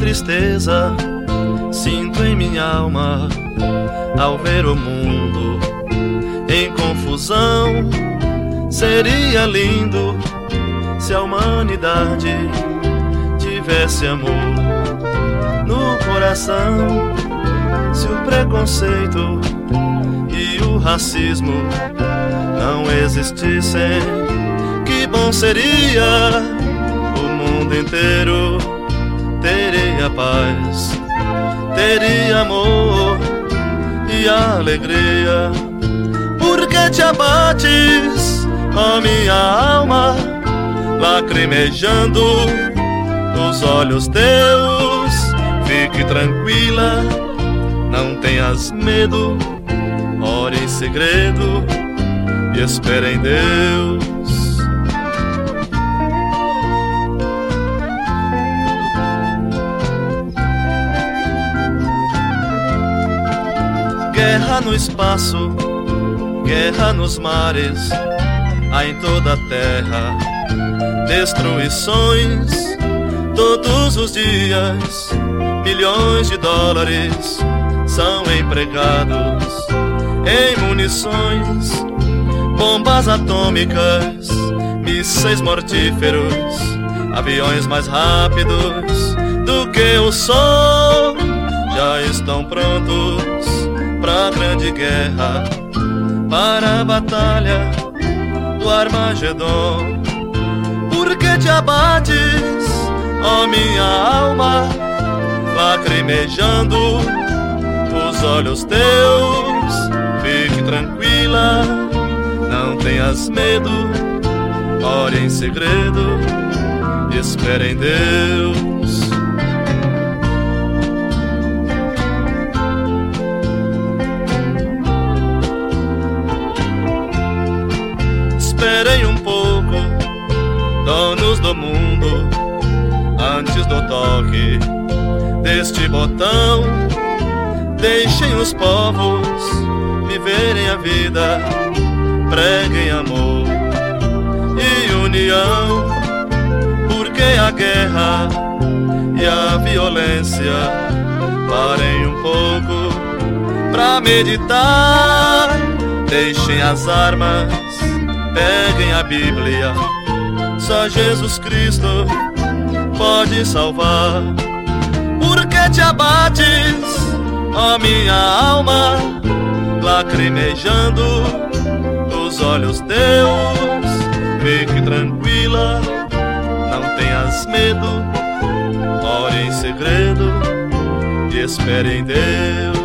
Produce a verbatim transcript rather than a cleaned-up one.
tristeza sinto em minha alma ao ver o mundo em confusão. Seria lindo se a humanidade tivesse amor no coração, se o preconceito e o racismo não existissem. Que bom seria, o mundo inteiro teria paz, teria amor e alegria. Por que te abates, ó minha alma, lacrimejando os olhos teus? Fique tranquila, não tenhas medo, ore em segredo e espere em Deus. Guerra no espaço, guerra nos mares, há em toda a terra destruições. Todos os dias, milhões de dólares são empregados em munições, bombas atômicas, mísseis mortíferos, aviões mais rápidos do que o som. Já estão prontos pra grande guerra, para a batalha do Armagedon. Por que te abates, ó minha alma, lacrimejando os olhos teus? Fique tranquila, não tenhas medo, ore em segredo e espere em Deus. Esperem um pouco, donos do mundo, antes do toque deste botão. Deixem os povos viverem a vida, preguem amor e união. Porque a guerra e a violência, parem um pouco pra meditar. Deixem as armas, peguem a Bíblia, só Jesus Cristo pode salvar. Por que te abates, ó minha alma, lacrimejando os olhos teus? Fique tranquila, não tenhas medo, ore em segredo e espere em Deus.